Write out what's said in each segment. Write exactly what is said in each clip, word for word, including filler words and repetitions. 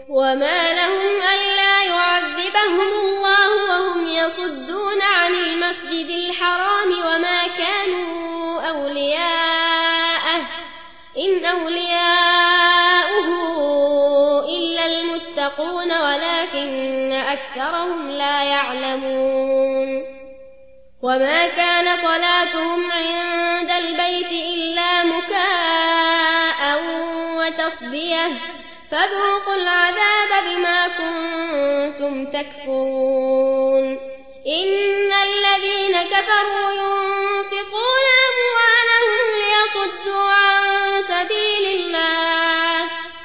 وما لهم ألا يعذبهم الله وهم يصدون عن المسجد الحرام وما كانوا أولياءه إن أولياؤه إلا المتقون ولكن أكثرهم لا يعلمون وما كان صلاتهم عند البيت إلا مكاء وتصديه فذوقوا العذاب بما كنتم تكفرون إن الذين كفروا ينفقون أموالهم ليصدوا عن سبيل الله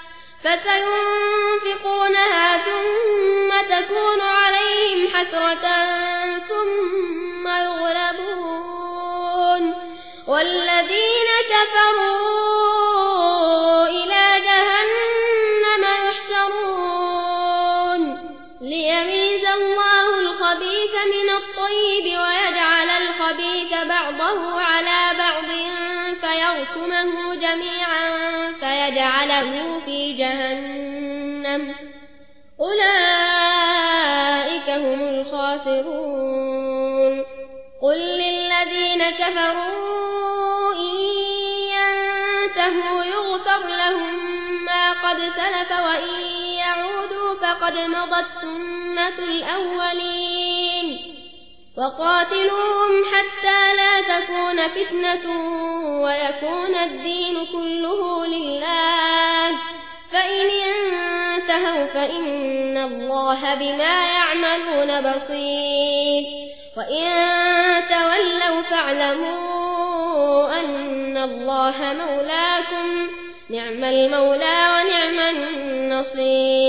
فسينفقونها ثم تكون عليهم حسرة ثم يغلبون والذين كفروا إلى جهنم يحشرون ليميز الله الخبيث من الطيب ويجعل الخبيث بعضه على بعض فيركمه جميعا فيجعله في جهنم أولئك هم الخاسرون قل للذين كفروا إن ينتهوا يغفر لهم ما قد سلف وإن يعودوا فقد مضت سنة الأولين وقاتلوهم حتى لا تكون فتنة ويكون الدين كله لله فإن ينتهوا فإن الله بما يعملون بصير وإن تولوا فاعلموا أن الله مولاكم نعم المولى ونعم النصير